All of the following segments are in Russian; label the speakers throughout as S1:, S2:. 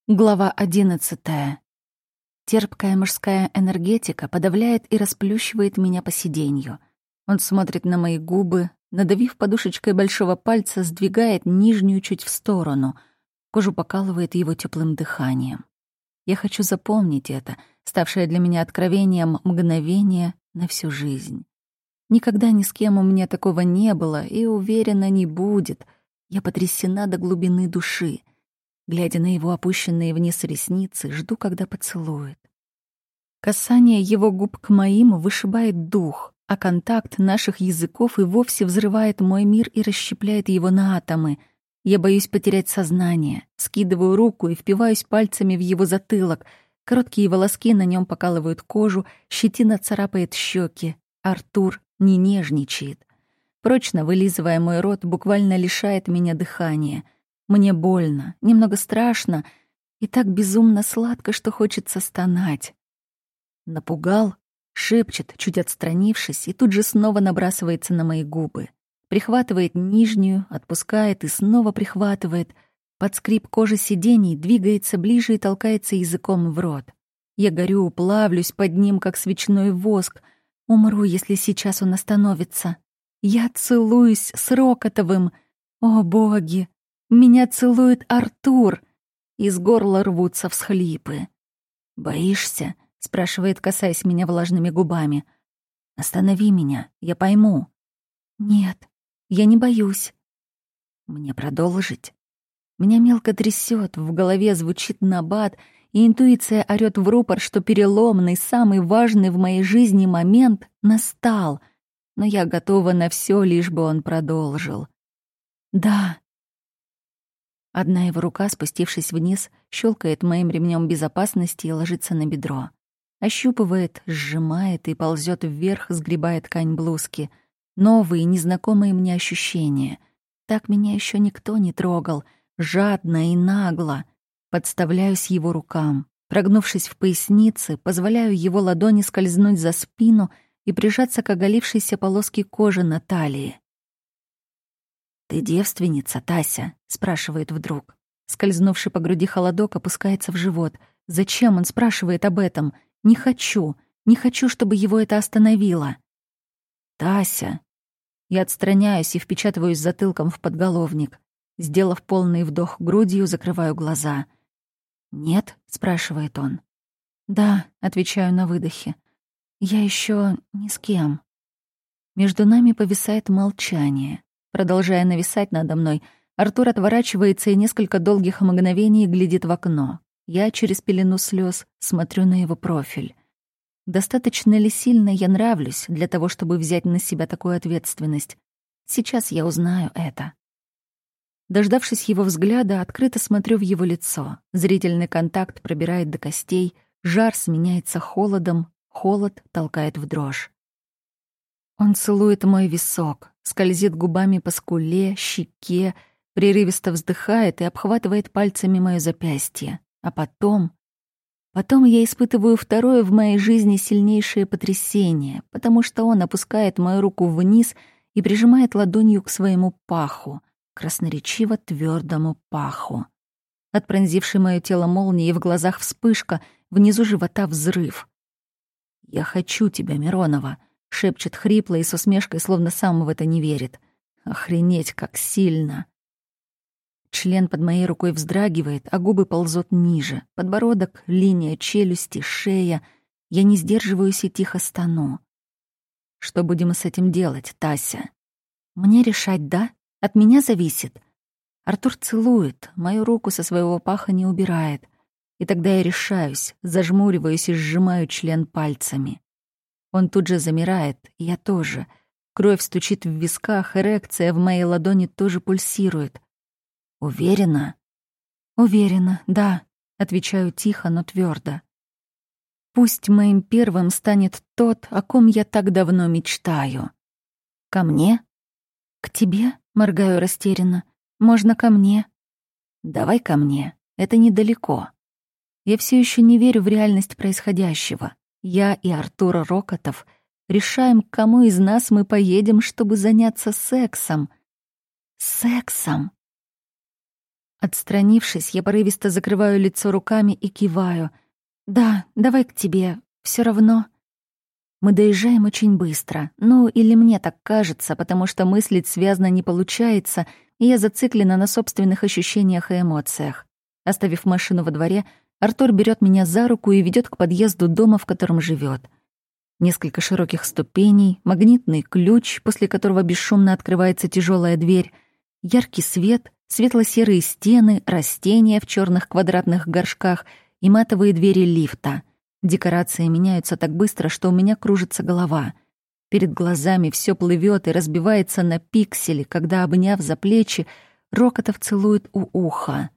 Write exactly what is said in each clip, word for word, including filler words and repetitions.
S1: Глава одиннадцатая. Терпкая мужская энергетика подавляет и расплющивает меня по сиденью. Он смотрит на мои губы, надавив подушечкой большого пальца, сдвигает нижнюю чуть в сторону. Кожу покалывает его теплым дыханием. Я хочу запомнить это, ставшее для меня откровением мгновение на всю жизнь. Никогда ни с кем у меня такого не было и, уверена, не будет. Я потрясена до глубины души. Глядя на его опущенные вниз ресницы, жду, когда поцелует. Касание его губ к моим вышибает дух, а контакт наших языков и вовсе взрывает мой мир и расщепляет его на атомы. Я боюсь потерять сознание, скидываю руку и впиваюсь пальцами в его затылок. Короткие волоски на нем покалывают кожу, щетина царапает щеки. Артур не нежничает. Прочно вылизывая мой рот, буквально лишает меня дыхания. Мне больно, немного страшно и так безумно сладко, что хочется стонать. Напугал, шепчет, чуть отстранившись, и тут же снова набрасывается на мои губы. Прихватывает нижнюю, отпускает и снова прихватывает. Под скрип кожи сидений двигается ближе и толкается языком в рот. Я горю, плавлюсь под ним, как свечной воск. Умру, если сейчас он остановится. Я целуюсь с Рокотовым. О, боги! Меня целует Артур. Из горла рвутся всхлипы. «Боишься?» — спрашивает, касаясь меня влажными губами. «Останови меня, я пойму». «Нет, я не боюсь». «Мне продолжить?» Меня мелко трясет, в голове звучит набат, и интуиция орёт в рупор, что переломный, самый важный в моей жизни момент настал. Но я готова на всё, лишь бы он продолжил. «Да». Одна его рука, спустившись вниз, щелкает моим ремнем безопасности и ложится на бедро. Ощупывает, сжимает и ползет вверх, сгребая ткань блузки. Новые, незнакомые мне ощущения. Так меня еще никто не трогал. Жадно и нагло. Подставляюсь его рукам. Прогнувшись в пояснице, позволяю его ладони скользнуть за спину и прижаться к оголившейся полоске кожи на талии. «Ты девственница, Тася?» — спрашивает вдруг. Скользнувший по груди холодок опускается в живот. Зачем он спрашивает об этом? Не хочу. Не хочу, чтобы его это остановило. «Тася!» Я отстраняюсь и впечатываюсь затылком в подголовник. Сделав полный вдох грудью, закрываю глаза. «Нет?» — спрашивает он. «Да», — отвечаю на выдохе. «Я еще ни с кем». Между нами повисает молчание. Продолжая нависать надо мной, Артур отворачивается и несколько долгих мгновений глядит в окно. Я через пелену слез смотрю на его профиль. Достаточно ли сильно я нравлюсь для того, чтобы взять на себя такую ответственность? Сейчас я узнаю это. Дождавшись его взгляда, открыто смотрю в его лицо. Зрительный контакт пробирает до костей, жар сменяется холодом, холод толкает в дрожь. Он целует мой висок, скользит губами по скуле, щеке, прерывисто вздыхает и обхватывает пальцами моё запястье. А потом... Потом я испытываю второе в моей жизни сильнейшее потрясение, потому что он опускает мою руку вниз и прижимает ладонью к своему паху, красноречиво твёрдому паху. От пронзившей моё тело молнии в глазах вспышка, внизу живота взрыв. «Я хочу тебя, Миронова», — шепчет хрипло и с усмешкой, словно сам в это не верит. «Охренеть, как сильно!» Член под моей рукой вздрагивает, а губы ползут ниже. Подбородок, линия челюсти, шея. Я не сдерживаюсь и тихо стану. «Что будем с этим делать, Тася?» «Мне решать, да? От меня зависит». Артур целует, мою руку со своего паха не убирает. И тогда я решаюсь, зажмуриваюсь и сжимаю член пальцами. Он тут же замирает, и я тоже. Кровь стучит в висках, эрекция в моей ладони тоже пульсирует. «Уверена?» «Уверена, да», — отвечаю тихо, но твердо. «Пусть моим первым станет тот, о ком я так давно мечтаю». «Ко мне?» «К тебе?» — моргаю растерянно. «Можно ко мне?» «Давай ко мне, это недалеко». Я все еще не верю в реальность происходящего. Я и Артур Рокотов решаем, к кому из нас мы поедем, чтобы заняться сексом. Сексом! Отстранившись, я порывисто закрываю лицо руками и киваю. «Да, давай к тебе. Все равно...» Мы доезжаем очень быстро. Ну, или мне так кажется, потому что мыслить связно не получается, и я зациклена на собственных ощущениях и эмоциях. Оставив машину во дворе, Артур берет меня за руку и ведет к подъезду дома, в котором живет. Несколько широких ступеней, магнитный ключ, после которого бесшумно открывается тяжелая дверь, яркий свет, светло-серые стены, растения в черных квадратных горшках и матовые двери лифта. Декорации меняются так быстро, что у меня кружится голова. Перед глазами все плывет и разбивается на пиксели, когда, обняв за плечи, Рокотов целует у уха.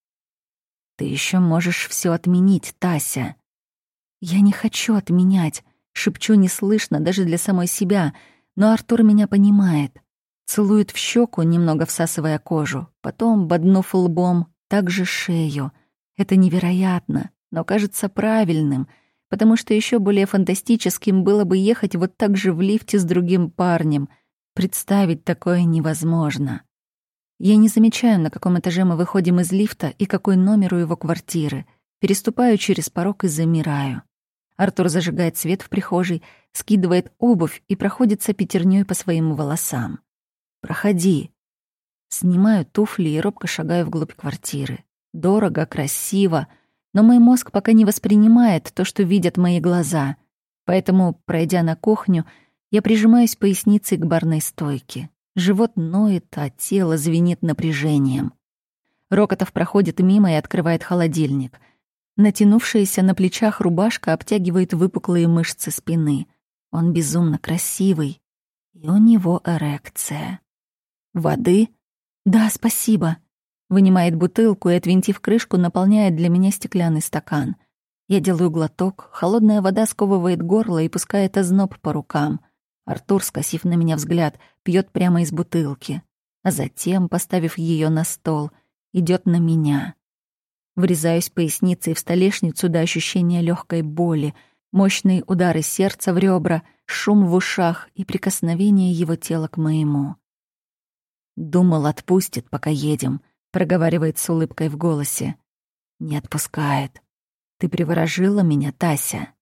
S1: «Ты еще можешь все отменить, Тася». «Я не хочу отменять», — шепчу неслышно даже для самой себя, но Артур меня понимает. Целует в щеку, немного всасывая кожу, потом, боднув лбом, также шею. Это невероятно, но кажется правильным, потому что еще более фантастическим было бы ехать вот так же в лифте с другим парнем. Представить такое невозможно. Я не замечаю, на каком этаже мы выходим из лифта и какой номер у его квартиры. Переступаю через порог и замираю. Артур зажигает свет в прихожей, скидывает обувь и проходится пятерней по своим волосам. «Проходи». Снимаю туфли и робко шагаю вглубь квартиры. Дорого, красиво, но мой мозг пока не воспринимает то, что видят мои глаза. Поэтому, пройдя на кухню, я прижимаюсь поясницей к барной стойке. Живот ноет, а тело звенит напряжением. Рокотов проходит мимо и открывает холодильник. Натянувшаяся на плечах рубашка обтягивает выпуклые мышцы спины. Он безумно красивый, и у него эрекция. «Воды?» «Да, спасибо». Вынимает бутылку и, отвинтив крышку, наполняет для меня стеклянный стакан. Я делаю глоток, холодная вода сковывает горло и пускает озноб по рукам. Артур, скосив на меня взгляд, пьет прямо из бутылки, а затем, поставив ее на стол, идет на меня. Врезаюсь поясницей в столешницу до ощущения легкой боли, мощные удары сердца в ребра, шум в ушах и прикосновение его тела к моему. «Думал, отпустит, пока едем», — проговаривает с улыбкой в голосе. «Не отпускает. Ты приворожила меня, Тася».